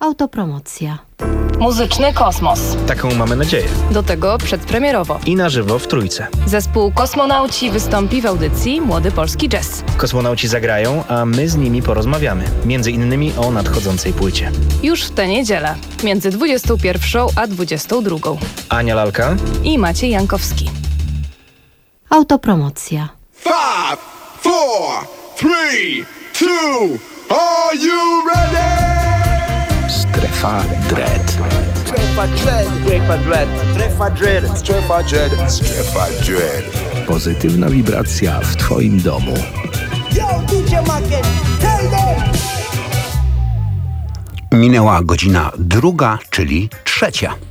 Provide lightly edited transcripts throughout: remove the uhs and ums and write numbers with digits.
Autopromocja. Muzyczny kosmos. Taką mamy nadzieję. Do tego przedpremierowo. I na żywo w Trójce. Zespół Kosmonauci wystąpi w audycji Młody Polski Jazz. Kosmonauci zagrają, a my z nimi porozmawiamy. Między innymi o nadchodzącej płycie. Już w tę niedzielę, między 21 a 22. Ania Lalka i Maciej Jankowski. Autopromocja. 5, 4, 3, 2, are you ready? Strefa Dread. Strefa Dread. Strefa Dread. Strefa Dread. Strefa Dread. Strefa Dread. Pozytywna wibracja w Twoim domu. Yo, DJ Macken, tell them. Minęła godzina 2, czyli 3.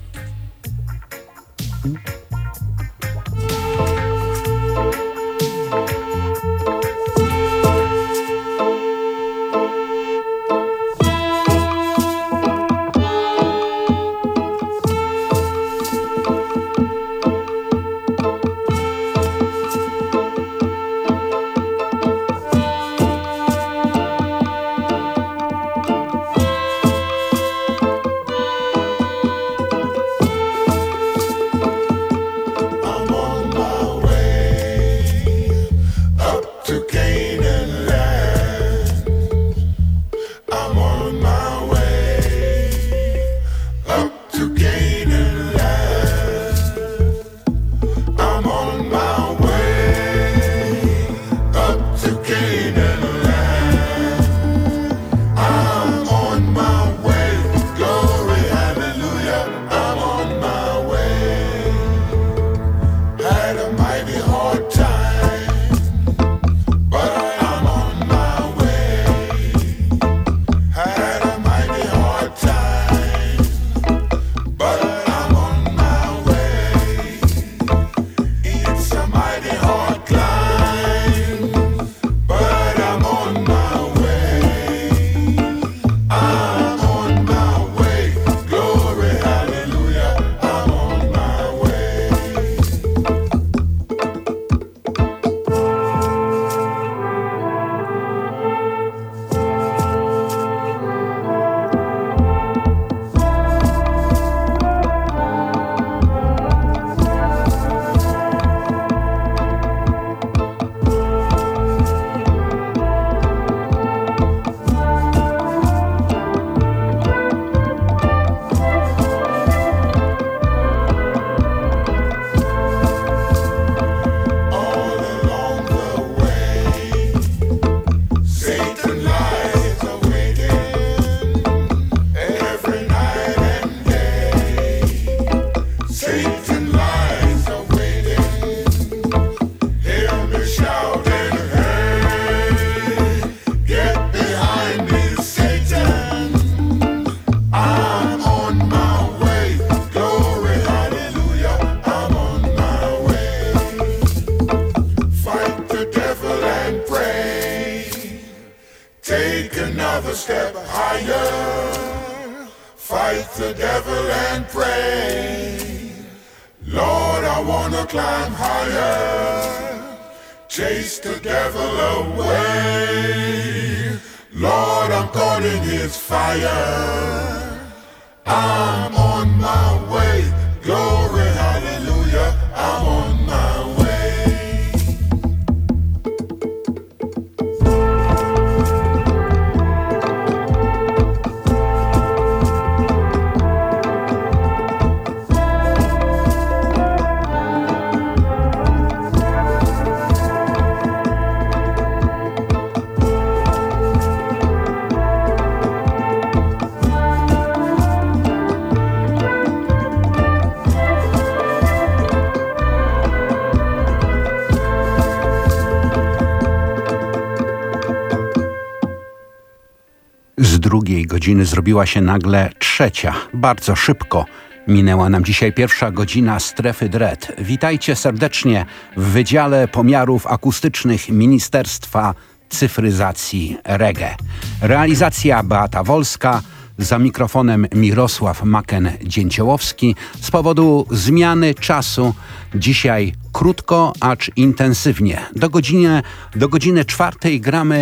Godziny zrobiła się nagle 3. Bardzo szybko minęła nam dzisiaj 1 godzina Strefy Dread. Witajcie serdecznie w Wydziale Pomiarów Akustycznych Ministerstwa Cyfryzacji Reggae. Realizacja Beata Wolska, za mikrofonem Mirosław Maken-Dzięciołowski. Z powodu zmiany czasu dzisiaj krótko, acz intensywnie. Do godziny 4 gramy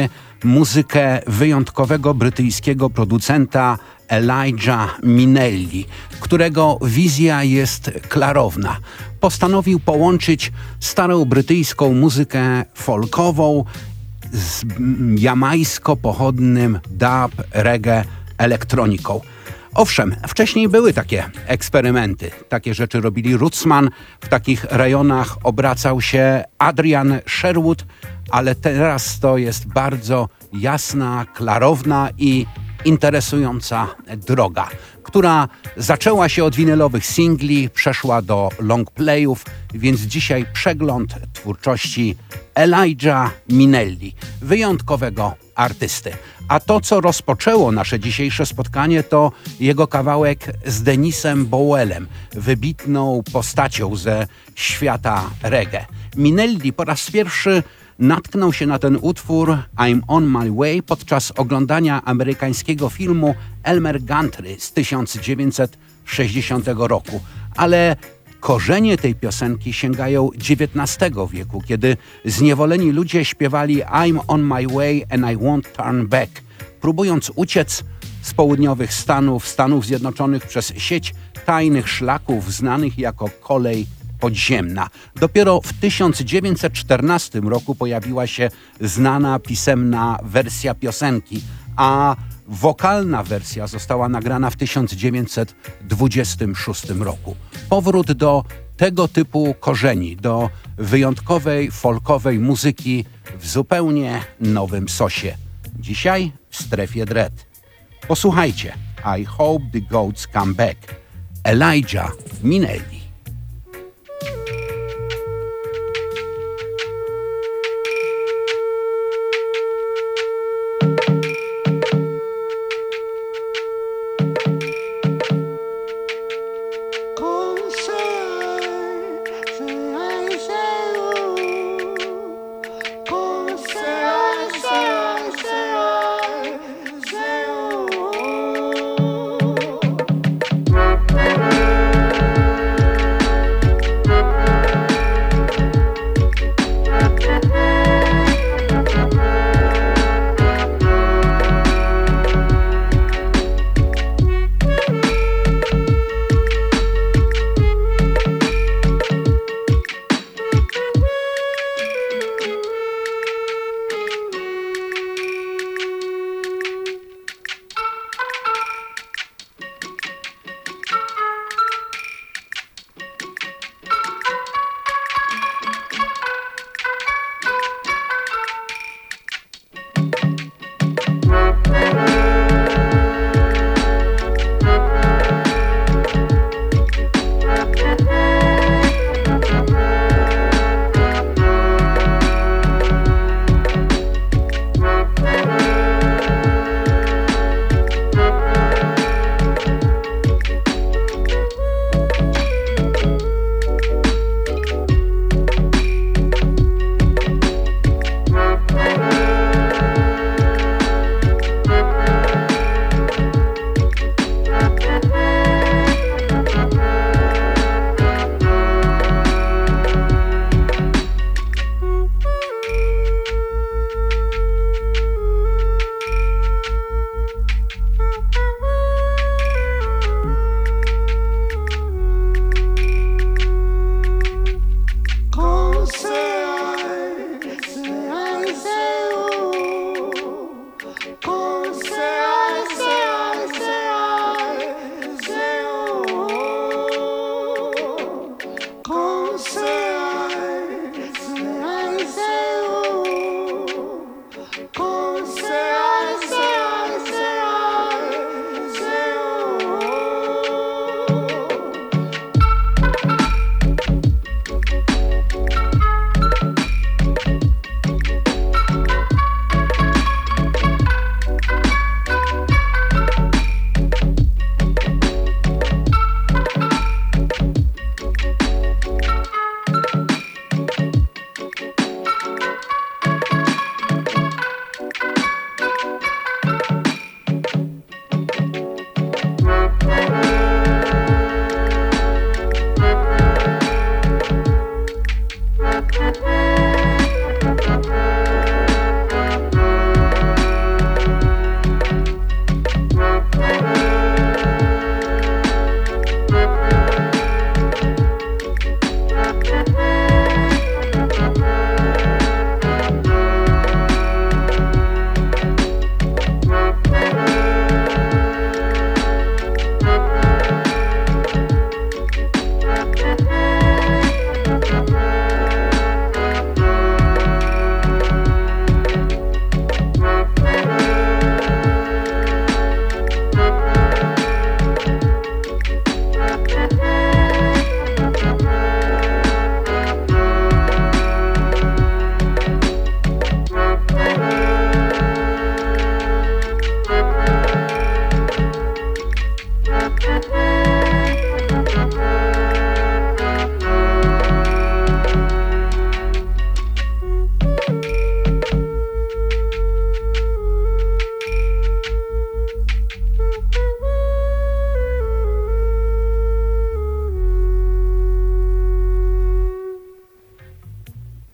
muzykę wyjątkowego brytyjskiego producenta Elijah Minelli, którego wizja jest klarowna. Postanowił połączyć starą brytyjską muzykę folkową z jamajsko-pochodnym dub, reggae, elektroniką. Owszem, wcześniej były takie eksperymenty. Takie rzeczy robili Rootsman. W takich rejonach obracał się Adrian Sherwood, ale teraz to jest bardzo jasna, klarowna i interesująca droga, która zaczęła się od winylowych singli, przeszła do longplayów, więc dzisiaj przegląd twórczości Elijah Minelli, wyjątkowego artysty. A to, co rozpoczęło nasze dzisiejsze spotkanie, to jego kawałek z Denisem Bowellem, wybitną postacią ze świata reggae. Minelli po raz pierwszy natknął się na ten utwór I'm on my way podczas oglądania amerykańskiego filmu Elmer Gantry z 1960 roku. Ale korzenie tej piosenki sięgają XIX wieku, kiedy zniewoleni ludzie śpiewali I'm on my way and I won't turn back, próbując uciec z południowych Stanów Zjednoczonych przez sieć tajnych szlaków znanych jako kolej podziemna. Dopiero w 1914 roku pojawiła się znana pisemna wersja piosenki, a wokalna wersja została nagrana w 1926 roku. Powrót do tego typu korzeni, do wyjątkowej folkowej muzyki w zupełnie nowym sosie. Dzisiaj w strefie Dread. Posłuchajcie I Hope the Goats Come Back. Elijah Minelli.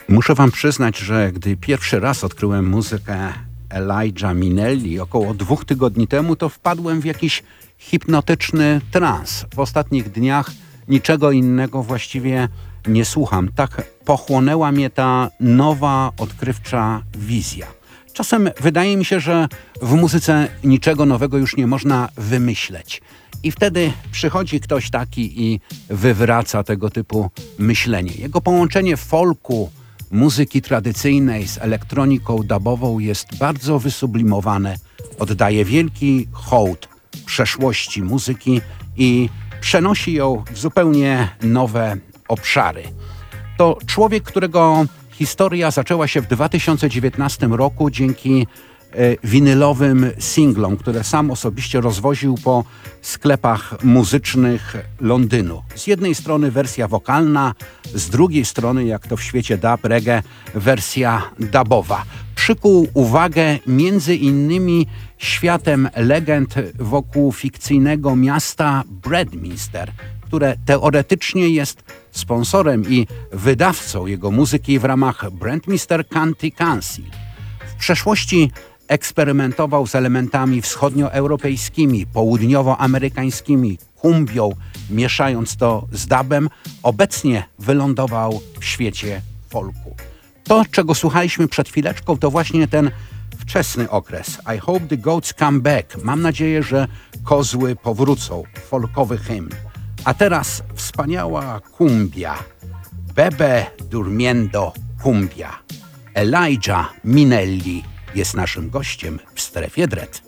Muszę wam przyznać, że gdy pierwszy raz odkryłem muzykę Elijah Minelli około 2 tygodni temu, to wpadłem w jakiś hipnotyczny trans. W ostatnich dniach niczego innego właściwie nie słucham. Tak pochłonęła mnie ta nowa, odkrywcza wizja. Czasem wydaje mi się, że w muzyce niczego nowego już nie można wymyśleć. I wtedy przychodzi ktoś taki i wywraca tego typu myślenie. Jego połączenie folku, muzyki tradycyjnej z elektroniką dubową jest bardzo wysublimowane. Oddaje wielki hołd przeszłości muzyki i przenosi ją w zupełnie nowe obszary. To człowiek, którego historia zaczęła się w 2019 roku dzięki winylowym singlom, które sam osobiście rozwoził po sklepach muzycznych Londynu. Z jednej strony wersja wokalna, z drugiej strony, jak to w świecie dub, reggae, wersja dubowa. Przykuł uwagę między innymi światem legend wokół fikcyjnego miasta Bradminster, które teoretycznie jest sponsorem i wydawcą jego muzyki w ramach Bradminster County Council. W przeszłości eksperymentował z elementami wschodnioeuropejskimi, południowoamerykańskimi, kumbią, mieszając to z dubem. Obecnie wylądował w świecie folku. To, czego słuchaliśmy przed chwileczką, to właśnie ten wczesny okres. I hope the goats come back. Mam nadzieję, że kozły powrócą. Folkowy hymn. A teraz wspaniała kumbia. Bebe durmiendo kumbia. Elijah Minelli jest naszym gościem w Strefie Dread.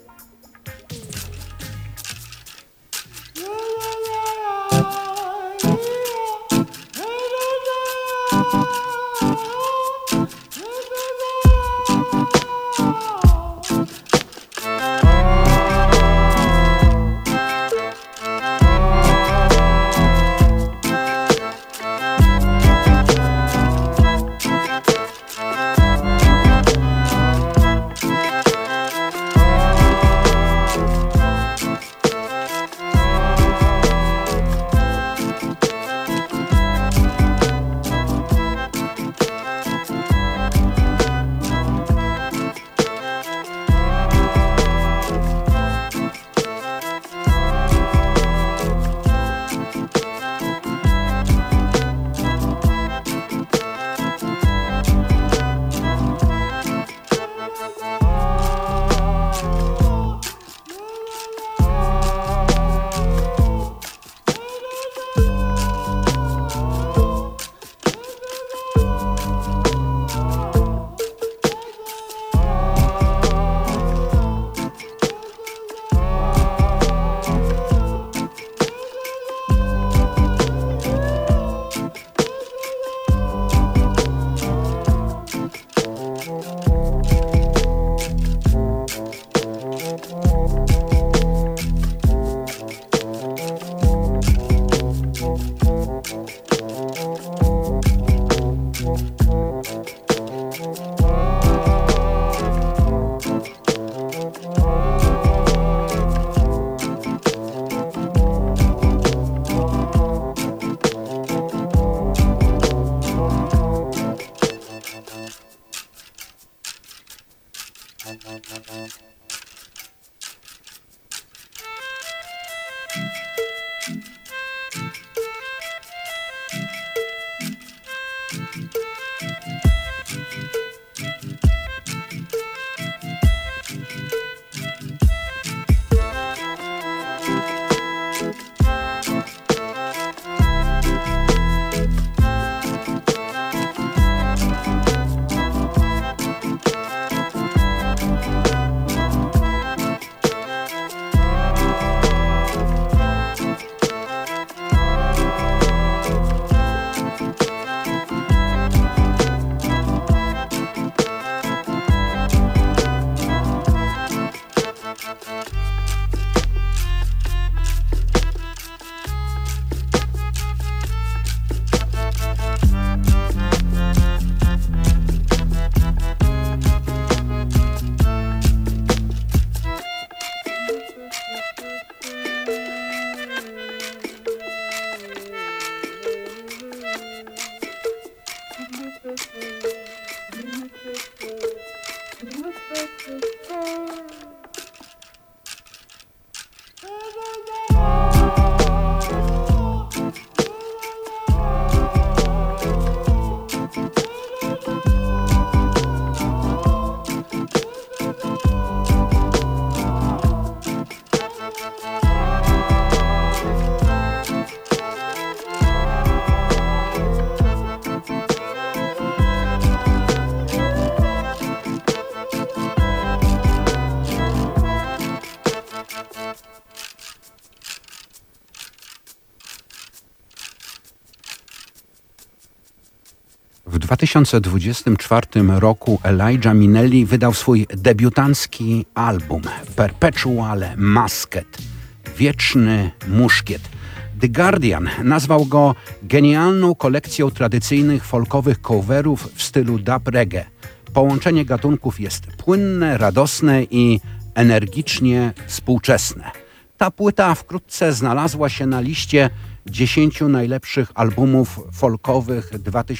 W 2024 roku Elijah Minelli wydał swój debiutancki album Perpetual Musket – Wieczny Muszkiet. The Guardian nazwał go genialną kolekcją tradycyjnych folkowych coverów w stylu dub reggae. Połączenie gatunków jest płynne, radosne i energicznie współczesne. Ta płyta wkrótce znalazła się na liście 10 najlepszych albumów folkowych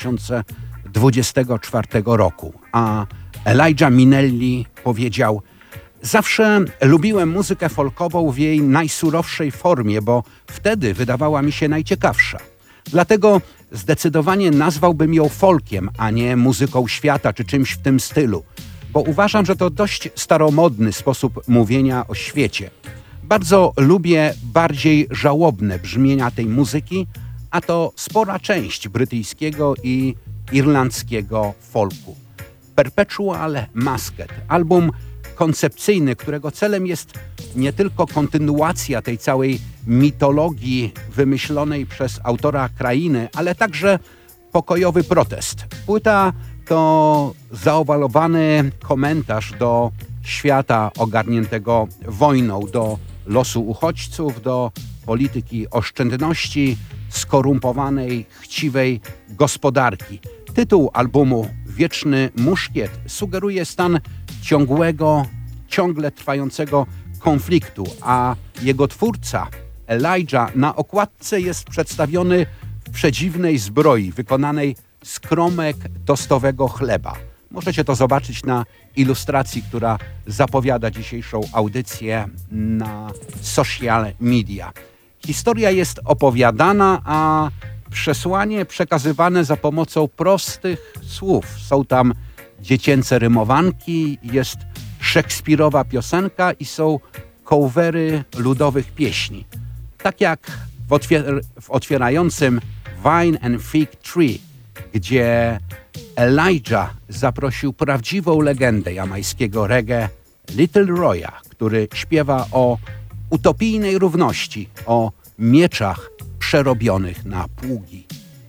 2024 roku. A Elijah Minelli powiedział: zawsze lubiłem muzykę folkową w jej najsurowszej formie, bo wtedy wydawała mi się najciekawsza. Dlatego zdecydowanie nazwałbym ją folkiem, a nie muzyką świata czy czymś w tym stylu, bo uważam, że to dość staromodny sposób mówienia o świecie. Bardzo lubię bardziej żałobne brzmienia tej muzyki, a to spora część brytyjskiego i irlandzkiego folku. Perpetual Musket, album koncepcyjny, którego celem jest nie tylko kontynuacja tej całej mitologii wymyślonej przez autora krainy, ale także pokojowy protest. Płyta to zaowalowany komentarz do świata ogarniętego wojną, do losu uchodźców, do polityki oszczędności, skorumpowanej, chciwej gospodarki. Tytuł albumu Wieczny Muszkiet sugeruje stan ciągłego, ciągle trwającego konfliktu, a jego twórca, Elijah, na okładce jest przedstawiony w przedziwnej zbroi wykonanej z kromek tostowego chleba. Możecie to zobaczyć na ilustracji, która zapowiada dzisiejszą audycję na social media. Historia jest opowiadana, a przesłanie przekazywane za pomocą prostych słów. Są tam dziecięce rymowanki, jest szekspirowa piosenka i są covery ludowych pieśni. Tak jak w otwierającym Vine and Fig Tree, gdzie Elijah zaprosił prawdziwą legendę jamańskiego reggae Little Roya, który śpiewa o utopijnej równości, o mieczach przerobionych na pługi.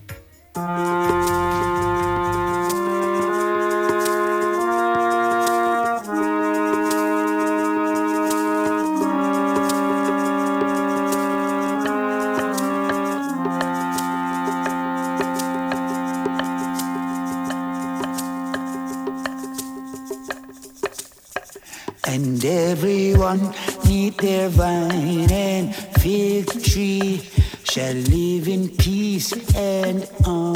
And everyone neath their vine and fig tree shall live in peace and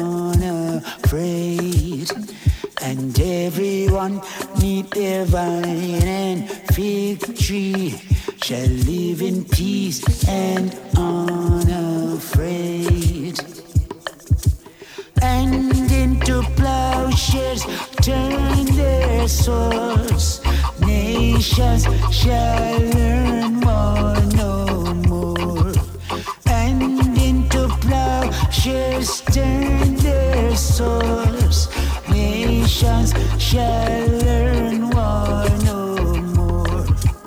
unafraid. And everyone neath their vine and fig tree shall live in peace and unafraid. And into plowshares turn their swords. Nations shall learn war no more. And into plowshares turn their swords. Nations shall learn war no more.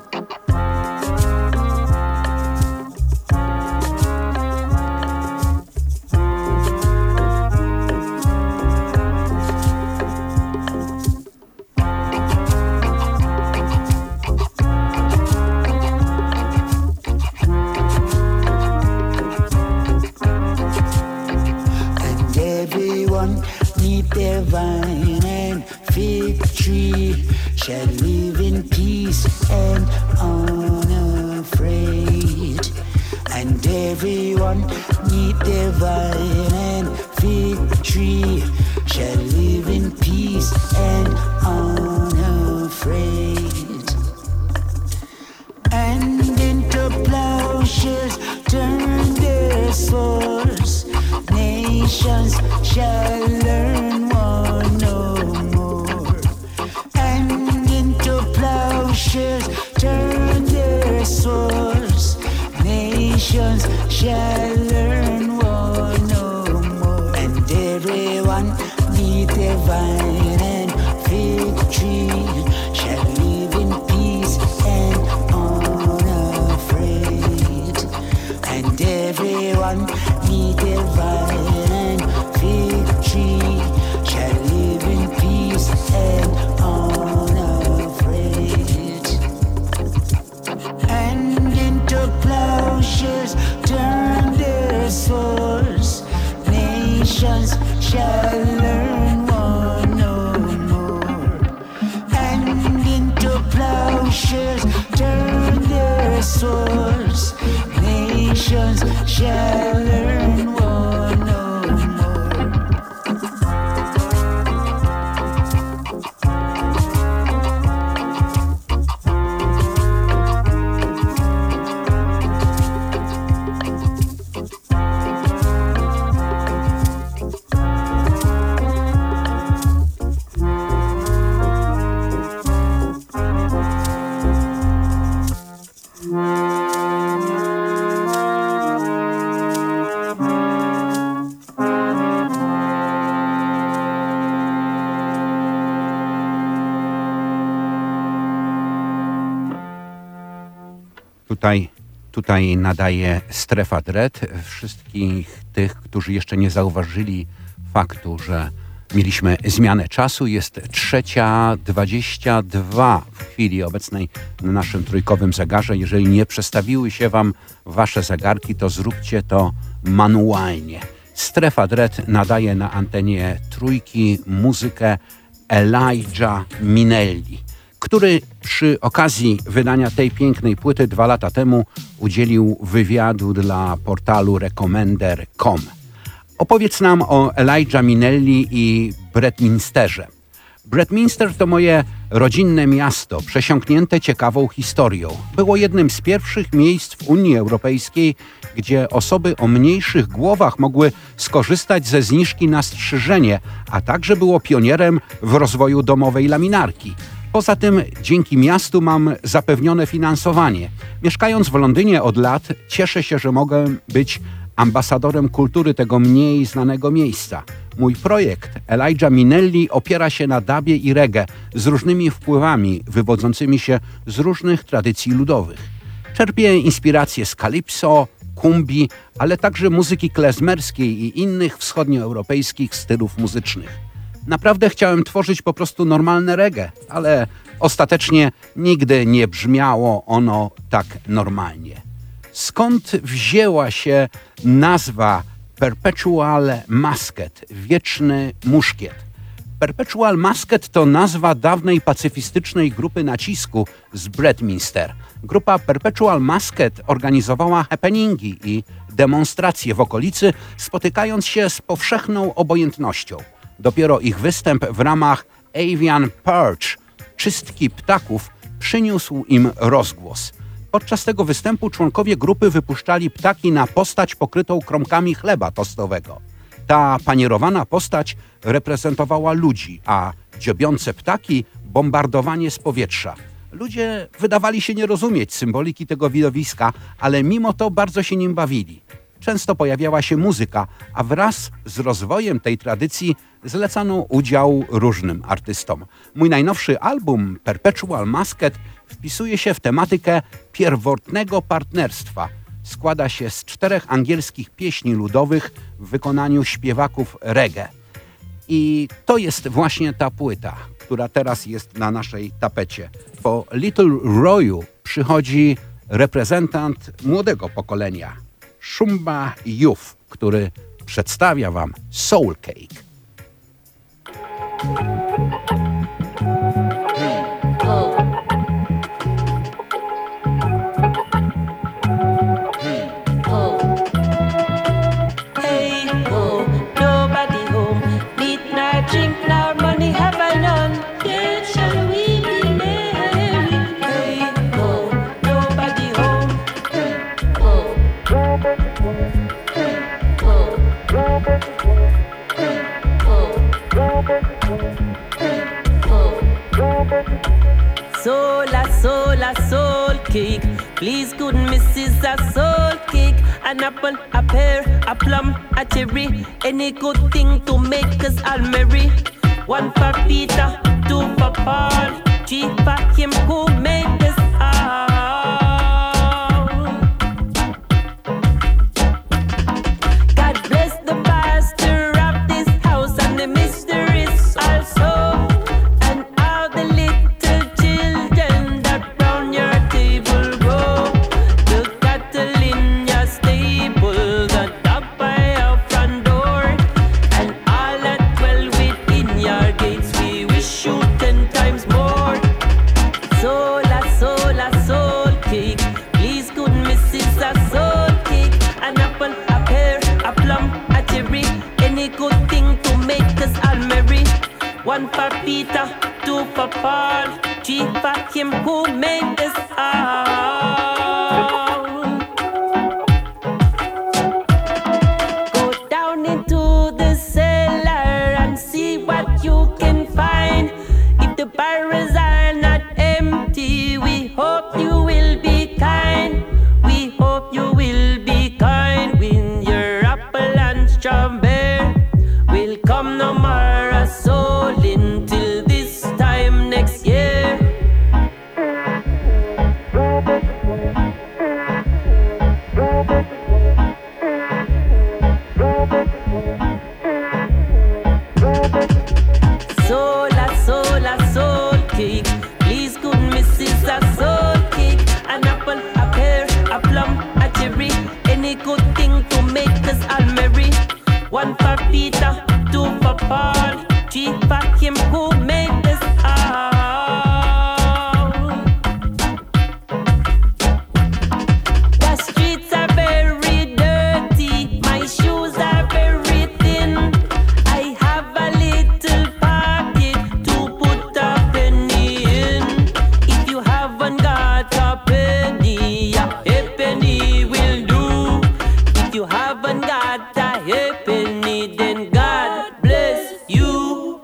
Their vine and fig tree shall live in peace and unafraid. And everyone neath their vine and fig tree shall live in peace and unafraid. And into plowshares turn their swords. Nations shall learn war no more. And into plowshares turn their swords. Nations shall learn war no more. And everyone neath their vine and fig tree shall live in peace and unafraid. And everyone neath their vine and fig tree shall live in peace and unafraid. And into plowshares turn their swords. Nations shall learn one no more. And into plowshares turn their swords. Nations shall learn one no more. Tutaj nadaje Strefa Dread. Wszystkich tych, którzy jeszcze nie zauważyli faktu, że mieliśmy zmianę czasu. Jest 3:22 w chwili obecnej na naszym trójkowym zegarze. Jeżeli nie przestawiły się wam wasze zegarki, to zróbcie to manualnie. Strefa Dread nadaje na antenie trójki muzykę Elijah Minelli, który przy okazji wydania tej pięknej płyty 2 lata temu udzielił wywiadu dla portalu Recommender.com. Opowiedz nam o Elijah Minelli i Bretminsterze. Bretminster to moje rodzinne miasto, przesiąknięte ciekawą historią. Było jednym z pierwszych miejsc w Unii Europejskiej, gdzie osoby o mniejszych głowach mogły skorzystać ze zniżki na strzyżenie, a także było pionierem w rozwoju domowej laminarki. Poza tym dzięki miastu mam zapewnione finansowanie. Mieszkając w Londynie od lat, cieszę się, że mogę być ambasadorem kultury tego mniej znanego miejsca. Mój projekt Elijah Minelli opiera się na dubie i reggae z różnymi wpływami wywodzącymi się z różnych tradycji ludowych. Czerpię inspiracje z calypso, kumbi, ale także muzyki klezmerskiej i innych wschodnioeuropejskich stylów muzycznych. Naprawdę chciałem tworzyć po prostu normalne reggae, ale ostatecznie nigdy nie brzmiało ono tak normalnie. Skąd wzięła się nazwa Perpetual Musket, wieczny muszkiet? Perpetual Musket to nazwa dawnej pacyfistycznej grupy nacisku z Bretminster. Grupa Perpetual Musket organizowała happeningi i demonstracje w okolicy, spotykając się z powszechną obojętnością. Dopiero ich występ w ramach Avian Purge, czystki ptaków, przyniósł im rozgłos. Podczas tego występu członkowie grupy wypuszczali ptaki na postać pokrytą kromkami chleba tostowego. Ta panierowana postać reprezentowała ludzi, a dziobiące ptaki bombardowanie z powietrza. Ludzie wydawali się nie rozumieć symboliki tego widowiska, ale mimo to bardzo się nim bawili. Często pojawiała się muzyka, a wraz z rozwojem tej tradycji zlecano udział różnym artystom. Mój najnowszy album Perpetual Musket wpisuje się w tematykę pierwotnego partnerstwa. Składa się z 4 angielskich pieśni ludowych w wykonaniu śpiewaków reggae. I to jest właśnie ta płyta, która teraz jest na naszej tapecie. Po Little Royu przychodzi reprezentant młodego pokolenia, Shumba Youth, który przedstawia wam Soul Cake. Soul cake. Please good Mrs. a soul cake. An apple, a pear, a plum, a cherry. Any good thing to make us all merry. 1 for Peter, 2 for Paul, 3 for him who made this all. God bless the pastor of this house and the mysteries Peter, 2 for Paul, 3 for him who made this all. Go down into the cellar and see what you can find. If the barrels are not empty, we hope you will be kind. We hope you will be kind when your apple and strawberry will come no more a soul until this time next year. Soul cake. Please, good Mrs. A soul cake. An apple, a pear, a plum, a cherry. Any good thing to make us all merry. 1 for Peter, 2 for Paul, 3 for him who made us all. The streets are very dirty. My shoes are very thin. I have a little pocket to put a penny in. If you haven't got a penny will do. If you haven't got a penny, then God bless you.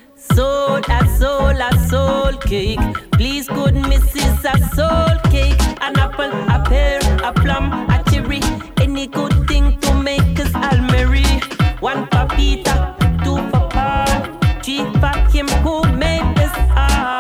Soul cake. Please, good Mrs. A soul cake. An apple, a pear, a plum, a cherry. Any good thing to make us all merry. 1 for Peter, 2 for Paul, 3 for him who made us all.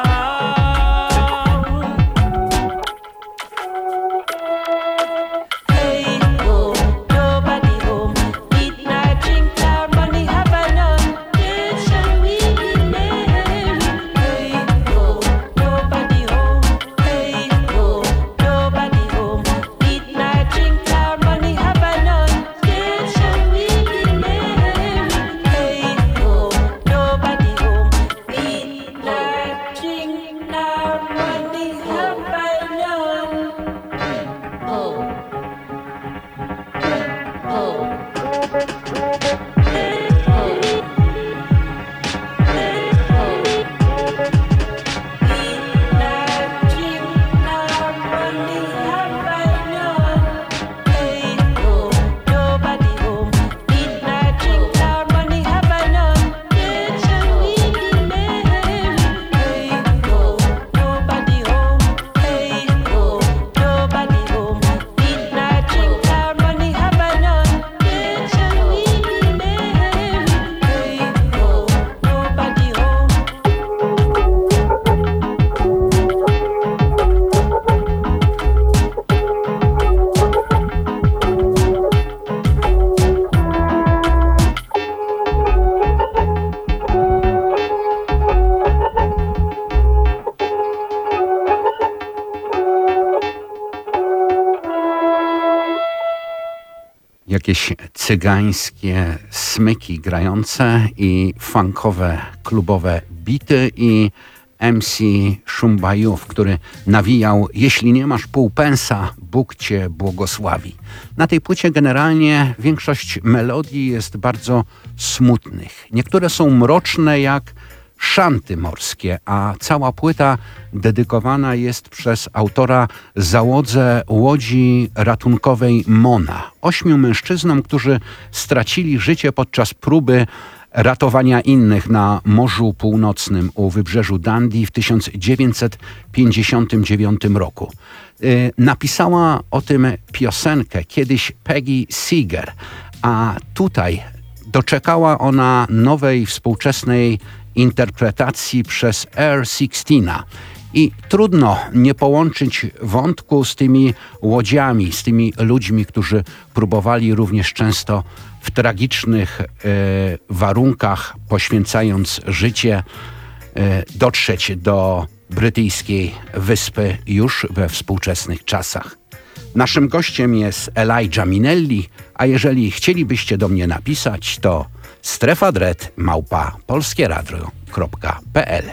Hey ho, nobody home. Eat not, drink not, money have a none. Then shall we be merry? Hey ho, nobody home. Hey ho, nobody home. Eat not, drink not, money have a none. Then shall we be merry? Hey ho, nobody home. Eat not, drink not, money have a none. Oh. Jakieś cygańskie smyki grające i funkowe, klubowe bity i MC Shumbayów, który nawijał: jeśli nie masz półpensa, Bóg cię błogosławi. Na tej płycie generalnie większość melodii jest bardzo smutnych. Niektóre są mroczne jak szanty morskie, a cała płyta dedykowana jest przez autora załodze łodzi ratunkowej Mona. 8 mężczyznom, którzy stracili życie podczas próby ratowania innych na Morzu Północnym u wybrzeżu Dundee w 1959 roku. Napisała o tym piosenkę kiedyś Peggy Seeger, a tutaj doczekała ona nowej, współczesnej interpretacji przez Air 16. I trudno nie połączyć wątku z tymi łodziami, z tymi ludźmi, którzy próbowali również często w tragicznych warunkach, poświęcając życie, dotrzeć do brytyjskiej wyspy już we współczesnych czasach. Naszym gościem jest Elijah Minelli, a jeżeli chcielibyście do mnie napisać, to strefadret@polskieradio.pl.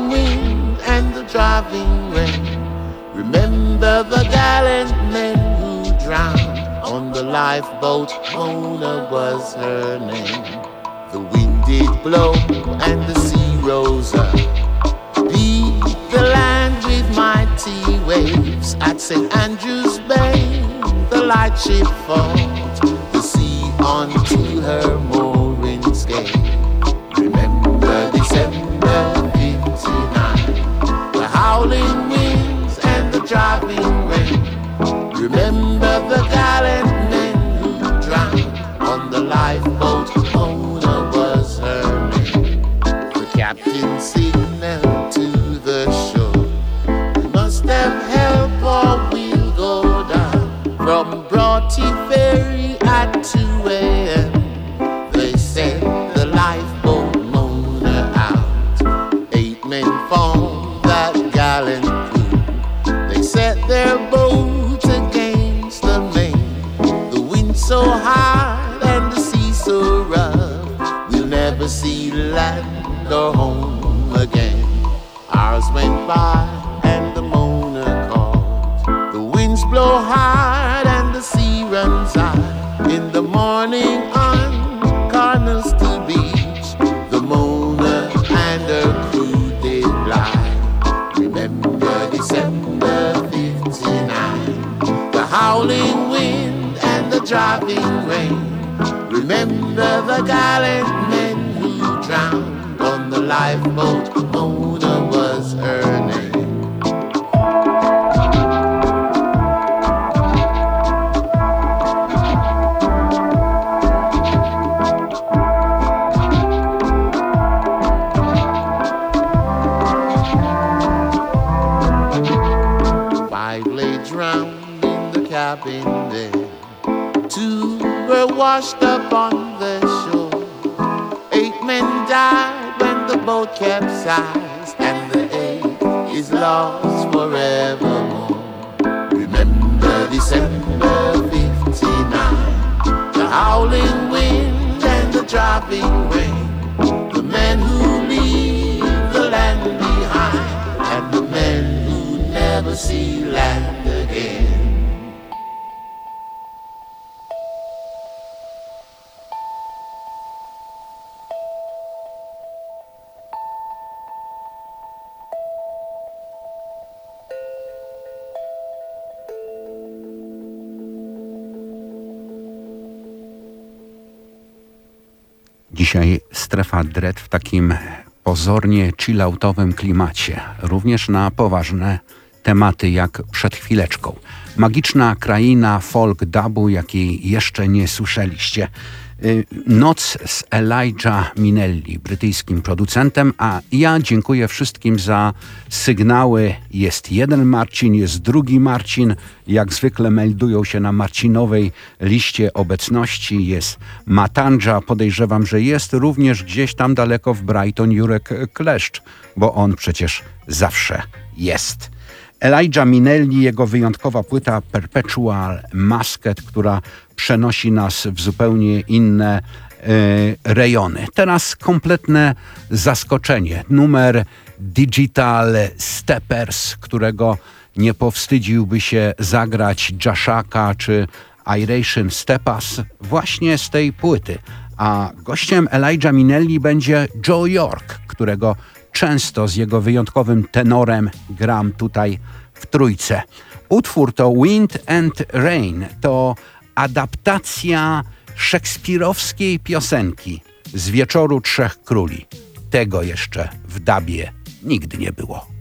howling wind and the driving rain. Remember the gallant men who drowned on the lifeboat, Mona was her name. The wind did blow and the sea rose up, beat the land with mighty waves. At St. Andrew's Bay, the lightship fought the sea onto her moorings gave. Remember December 59, the howling winds and the driving rain. Remember the gallant men who drowned on the lifeboat, Mona was her name. The captain signaled to the shore, we must have help or we'll go down. From Broughty Ferry at 2 a.m. they sent the lifeboat Mona out. 8 men formed that gallant crew. They set their boat against the main. The wind so hard and the sea so rough, we'll never see land or home again. Hours went by and the Mona called. The winds blow hard and the sea runs high. In the morning on Carnoustie Beach, the Mona and her crew did lie. Remember December 59, the howling wind and the driving rain. Remember the gallant men who drowned on the lifeboat, Mona was her name. Drowned in the cabin there. 2 were washed up on the shore. 8 men died when the boat capsized, and the 8th is lost forevermore. Remember December 59, the howling wind and the driving rain. The men who leave the land behind, and the men who never see land again. Dzisiaj strefa Dread w takim pozornie chilloutowym klimacie, również na poważne tematy jak przed chwileczką. Magiczna kraina folk dubu, jakiej jeszcze nie słyszeliście. Noc z Elijah Minelli, brytyjskim producentem, a ja dziękuję wszystkim za sygnały. Jest jeden Marcin, jest drugi Marcin. Jak zwykle meldują się na Marcinowej liście obecności. Jest Matandża, podejrzewam, że jest również gdzieś tam daleko w Brighton Jurek Kleszcz, bo on przecież zawsze jest. Elijah Minelli, jego wyjątkowa płyta Perpetual Masquet, która przenosi nas w zupełnie inne rejony. Teraz kompletne zaskoczenie. Numer Digital Steppers, którego nie powstydziłby się zagrać Jashaka czy Iration Stepas właśnie z tej płyty. A gościem Elijah Minelli będzie Joe York, którego często z jego wyjątkowym tenorem gram tutaj w trójce. Utwór to Wind and Rain, to adaptacja szekspirowskiej piosenki z Wieczoru Trzech Króli. Tego jeszcze w dubie nigdy nie było.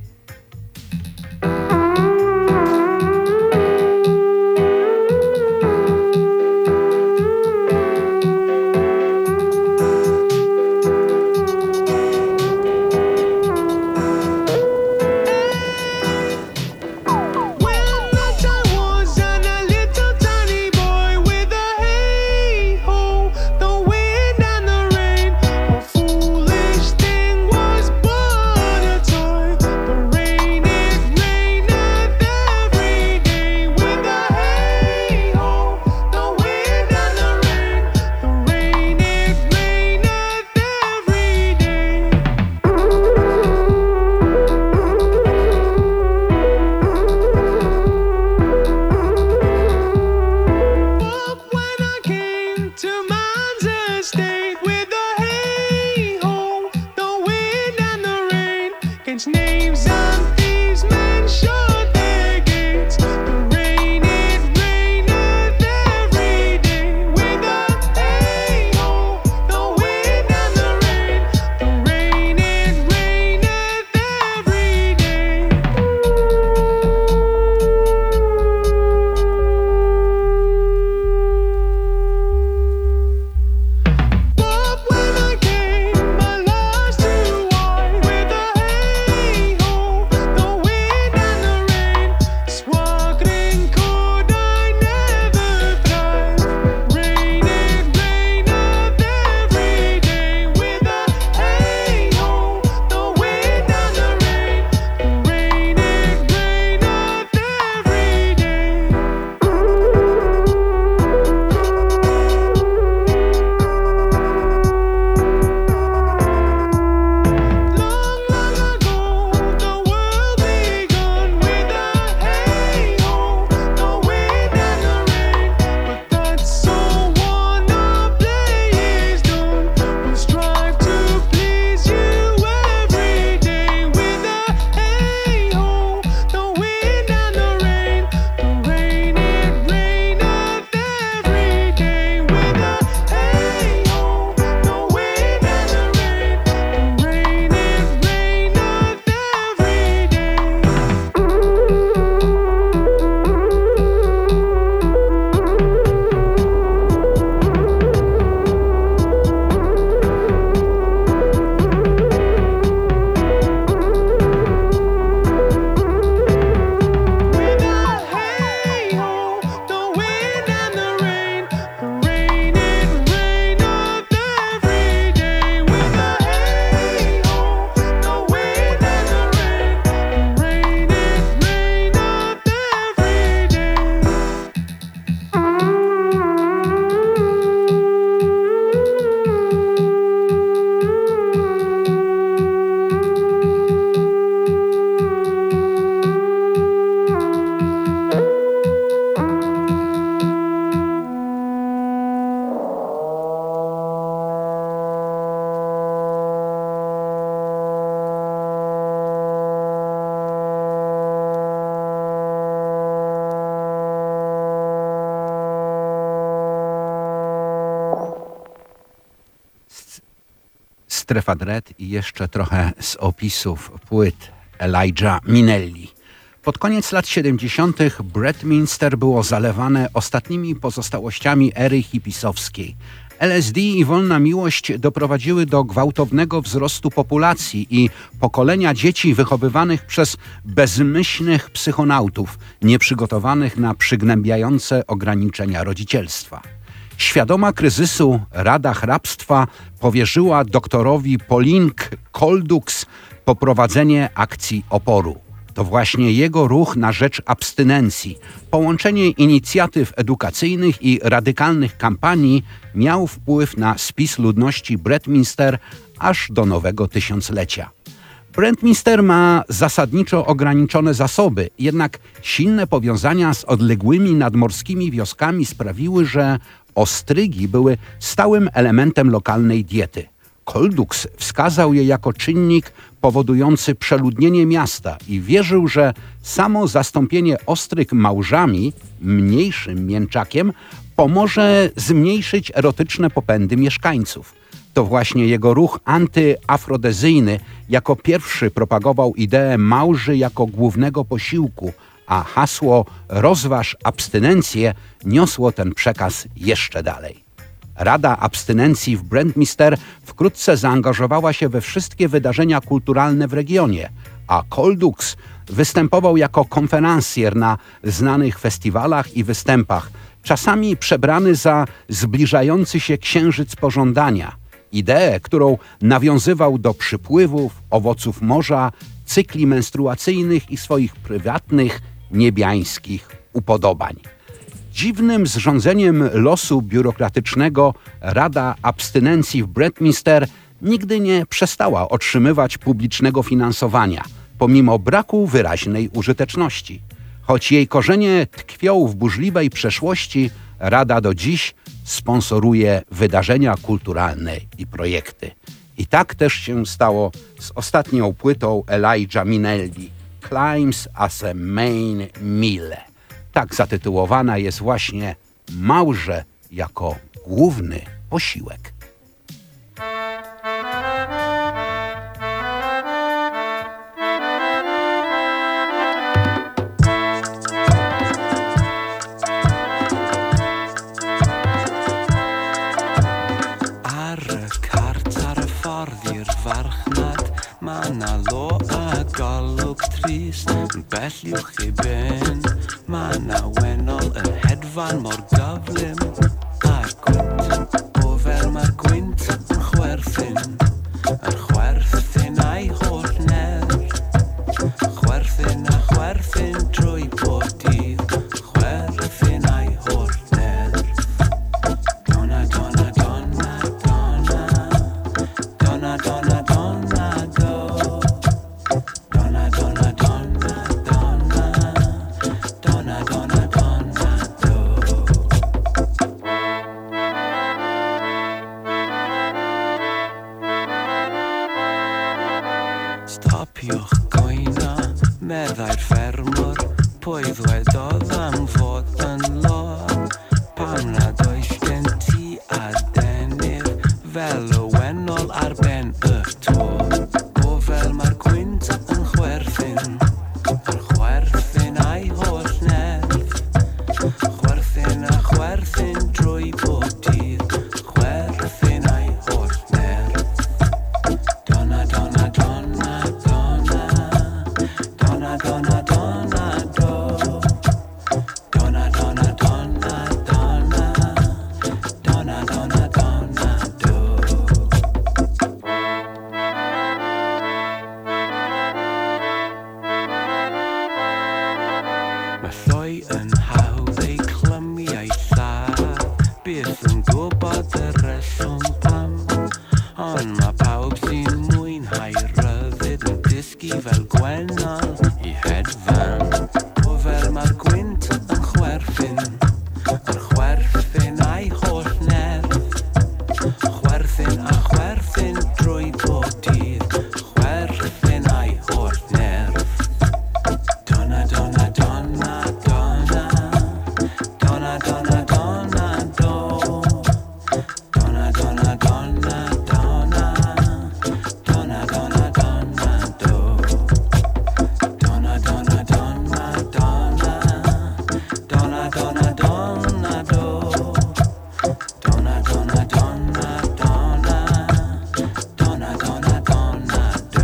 Foolish thing was but a toy. Strefa Dread i jeszcze trochę z opisów płyt Elijah Minelli. Pod koniec lat 70. Bradminster było zalewane ostatnimi pozostałościami ery hipisowskiej. LSD i wolna miłość doprowadziły do gwałtownego wzrostu populacji i pokolenia dzieci wychowywanych przez bezmyślnych psychonautów, nieprzygotowanych na przygnębiające ograniczenia rodzicielstwa. Świadoma kryzysu Rada Hrabstwa powierzyła doktorowi Pauline Koldux poprowadzenie akcji oporu. To właśnie jego ruch na rzecz abstynencji, połączenie inicjatyw edukacyjnych i radykalnych kampanii miał wpływ na spis ludności Bradminster aż do nowego tysiąclecia. Bradminster ma zasadniczo ograniczone zasoby, jednak silne powiązania z odległymi nadmorskimi wioskami sprawiły, że ostrygi były stałym elementem lokalnej diety. Koldux wskazał je jako czynnik powodujący przeludnienie miasta i wierzył, że samo zastąpienie ostryg małżami, mniejszym mięczakiem, pomoże zmniejszyć erotyczne popędy mieszkańców. To właśnie jego ruch antyafrodezyjny jako pierwszy propagował ideę małży jako głównego posiłku, a hasło „rozważ abstynencję” niosło ten przekaz jeszcze dalej. Rada Abstynencji w Bradminster wkrótce zaangażowała się we wszystkie wydarzenia kulturalne w regionie, a Koldux występował jako konferencjer na znanych festiwalach i występach, czasami przebrany za zbliżający się księżyc pożądania. Ideę, którą nawiązywał do przypływów, owoców morza, cykli menstruacyjnych i swoich prywatnych, niebiańskich upodobań. Dziwnym zrządzeniem losu biurokratycznego Rada Abstynencji w Bradminster nigdy nie przestała otrzymywać publicznego finansowania, pomimo braku wyraźnej użyteczności. Choć jej korzenie tkwią w burzliwej przeszłości, Rada do dziś sponsoruje wydarzenia kulturalne i projekty. I tak też się stało z ostatnią płytą Elijah Minelli, Climbs as a Main Meal. Tak zatytułowana jest właśnie Małże jako główny posiłek. Ma' 'na lo a golwg trist yn bell uwch ei ben. Ma' 'na wennol yn hedfan mor gyflym a'r gwynt o fel mae'r gwynt yn chwerthin a'i holl nerf. Chwerthin a chwerthin drwy bob dydd, chwerthin a'i holl nerf. Donna, donna, donna, donna, donna, donna, donna, Donna, donna, donna, donna, donna, donna, donna, Stopiwch goena, meddai'r ffermwr, pwy ddwedodd am fod yn lor. Pam nad oes gen ti a denydd, fel y wennol ar ben y tor. O fel mae'r gwynt yn chwerthin a'i holl nerf. Chwerthin a chwerthin drwy bob dydd, chwerthin a'i holl nerf. Donna, donna, donna, donna, donna, donna, donna, do. Donna, donna, donna, donna, donna, donna, donna, do. Mae lloi yn hawdd ei clymu a'i lladd, byth yn gwybod y reswm pam. Ond mae pawb sy'n mwynhau ryddid yn dysgu fel gwennol i hedfan. O fel mae'r gwynt yn chwerthin a'i holl nerf. Chwerthin a chwerthin drwy bob dydd, chwerthin a'i holl nerf. Donna, donna, donna, donna, donna, donna, donna, do. Donna, donna, donna, donna, donna, donna, donna, do. Donna, donna, donna, donna, donna, donna, donna, do. Donna, donna, donna, donna, donna, donna, donna, do.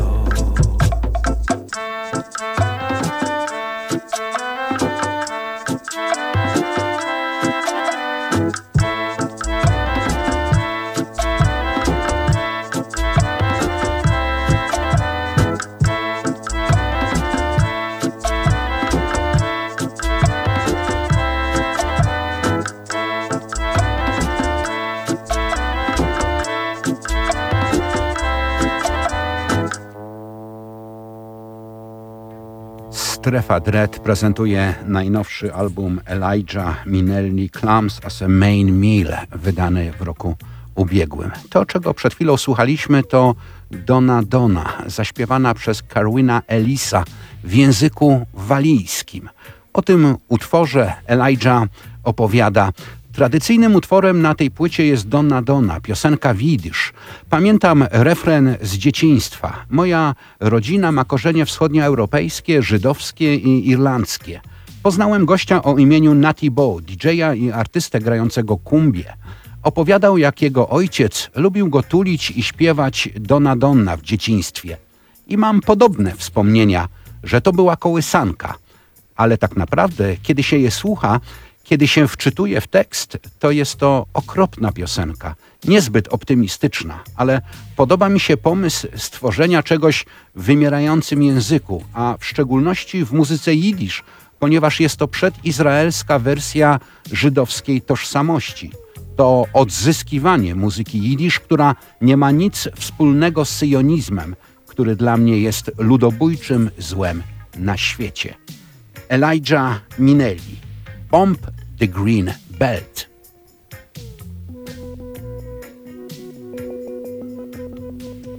Strefa Dread prezentuje najnowszy album Elijah Minelli, Climbs as a Main Meal, wydany w roku ubiegłym. To, czego przed chwilą słuchaliśmy, to Donna Donna, zaśpiewana przez Carwina Ellisa w języku walijskim. O tym utworze Elijah opowiada: tradycyjnym utworem na tej płycie jest Donna Donna, piosenka w jidysz. Pamiętam refren z dzieciństwa. Moja rodzina ma korzenie wschodnioeuropejskie, żydowskie i irlandzkie. Poznałem gościa o imieniu Natty Boh, DJ-a i artystę grającego kumbie. Opowiadał, jak jego ojciec lubił go tulić i śpiewać Donna Donna w dzieciństwie. I mam podobne wspomnienia, że to była kołysanka. Ale tak naprawdę, kiedy się je słucha, kiedy się wczytuje w tekst, to jest to okropna piosenka, niezbyt optymistyczna, ale podoba mi się pomysł stworzenia czegoś w wymierającym języku, a w szczególności w muzyce jidysz, ponieważ jest to przedizraelska wersja żydowskiej tożsamości. To odzyskiwanie muzyki jidysz, która nie ma nic wspólnego z syjonizmem, który dla mnie jest ludobójczym złem na świecie. Elijah Minelli, Bomb the Green Belt.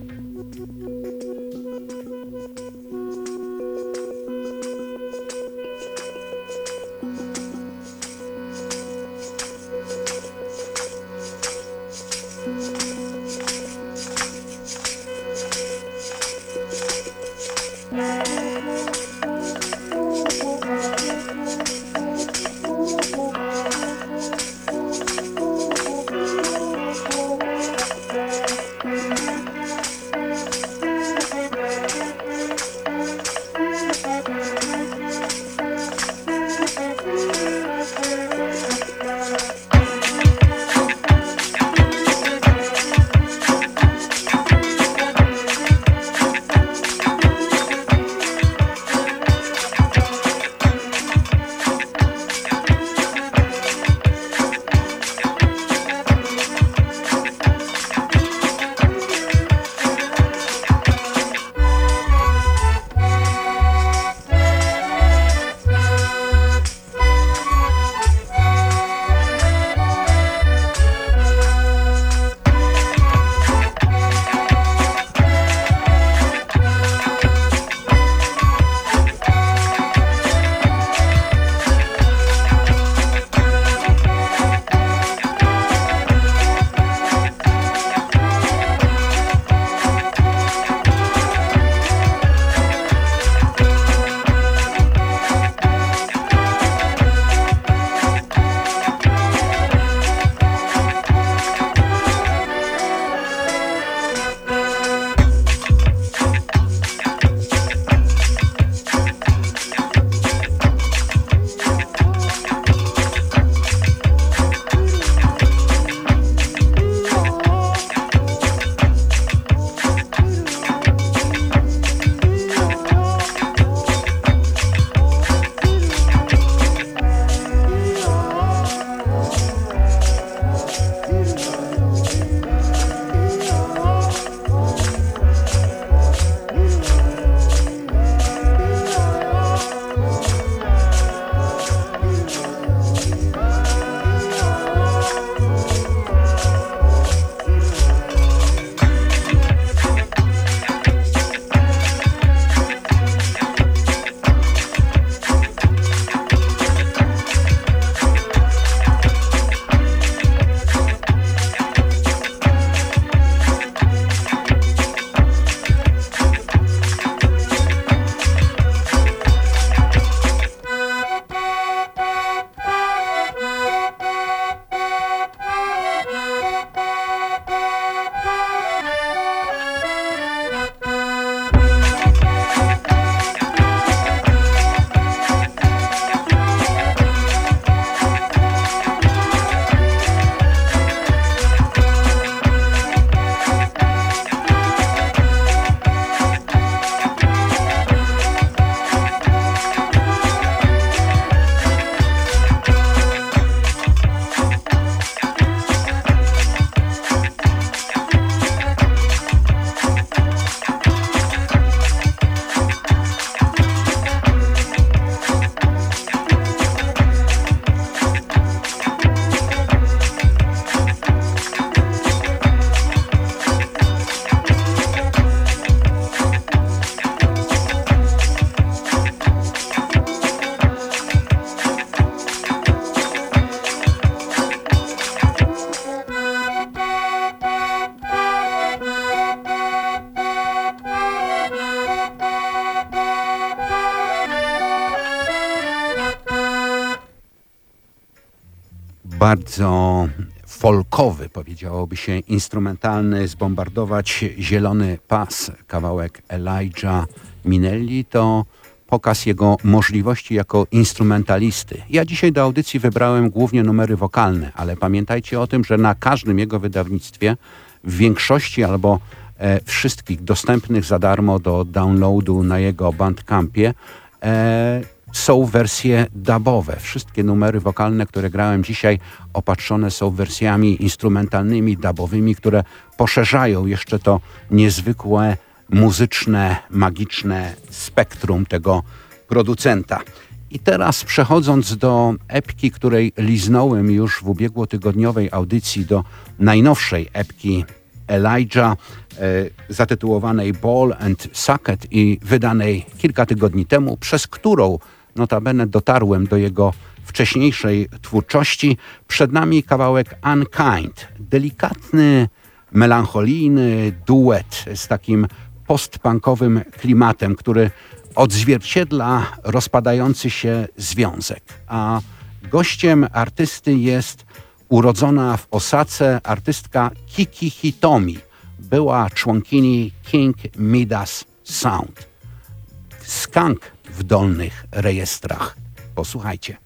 bardzo folkowy, powiedziałoby się, instrumentalny, Zbombardować Zielony Pas, kawałek Elijah Minelli, to pokaz jego możliwości jako instrumentalisty. Ja dzisiaj do audycji wybrałem głównie numery wokalne, ale pamiętajcie o tym, że na każdym jego wydawnictwie, w większości albo wszystkich dostępnych za darmo do downloadu na jego Bandcampie, są wersje dubowe. Wszystkie numery wokalne, które grałem dzisiaj, opatrzone są wersjami instrumentalnymi, dubowymi, które poszerzają jeszcze to niezwykłe, muzyczne, magiczne spektrum tego producenta. I teraz przechodząc do epki, której liznąłem już w ubiegłotygodniowej audycji, do najnowszej epki Elijah, zatytułowanej Ball and Socket i wydanej kilka tygodni temu, przez którą notabene dotarłem do jego wcześniejszej twórczości. Przed nami kawałek Unkind, delikatny, melancholijny duet z takim postpunkowym klimatem, który odzwierciedla rozpadający się związek. A gościem artysty jest urodzona w Osace artystka Kiki Hitomi. Była członkini King Midas Sound. Skunk w dolnych rejestrach. Posłuchajcie.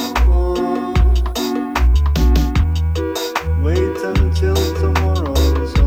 Wait until tomorrow's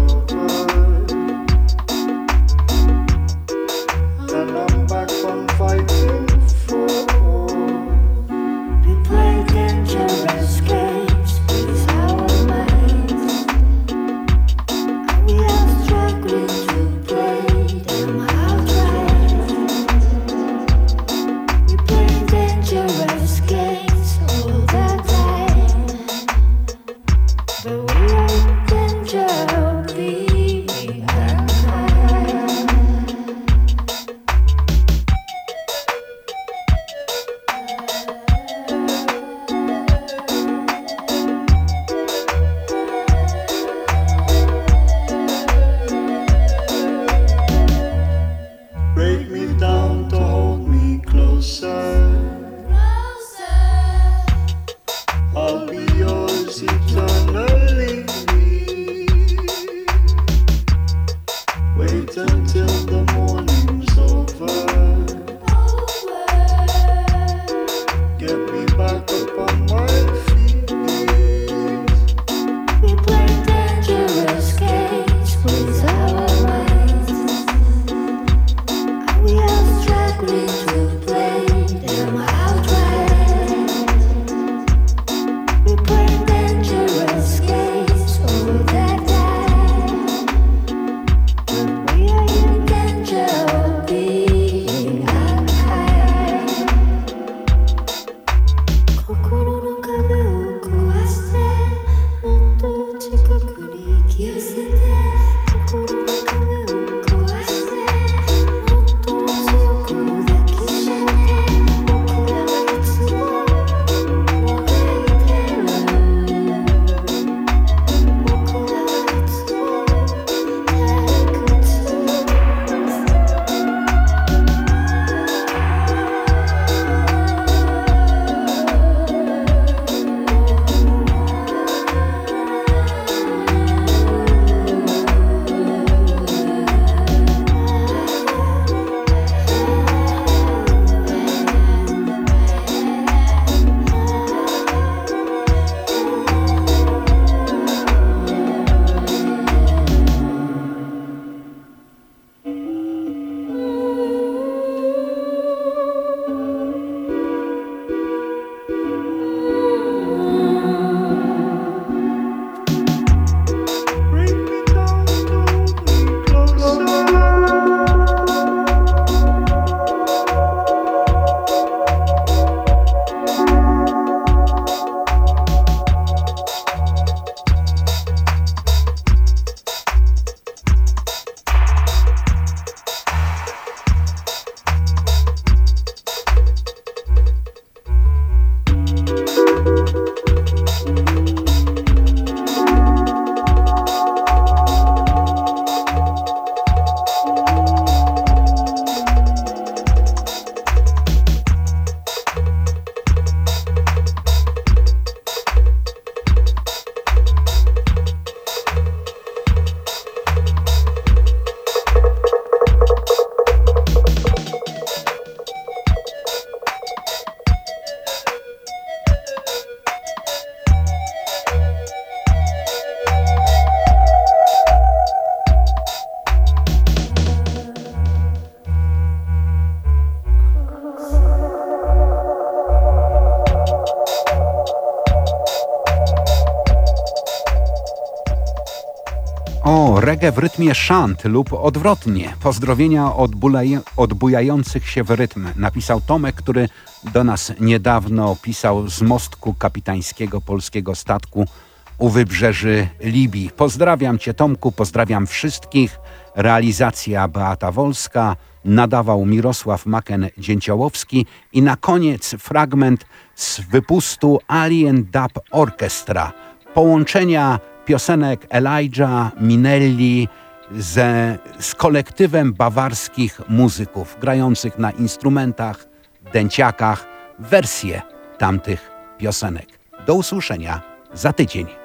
O, reggae w rytmie szant lub odwrotnie. Pozdrowienia od bujających się w rytm. Napisał Tomek, który do nas niedawno pisał z mostku kapitańskiego polskiego statku u wybrzeży Libii. Pozdrawiam Cię, Tomku, pozdrawiam wszystkich. Realizacja Beata Wolska, nadawał Mirosław Maken-Dzięciołowski i na koniec fragment z wypustu Alien Dub Orchestra. Połączenia piosenek Elijah Minelli z kolektywem bawarskich muzyków grających na instrumentach, dęciakach, wersje tamtych piosenek. Do usłyszenia za tydzień.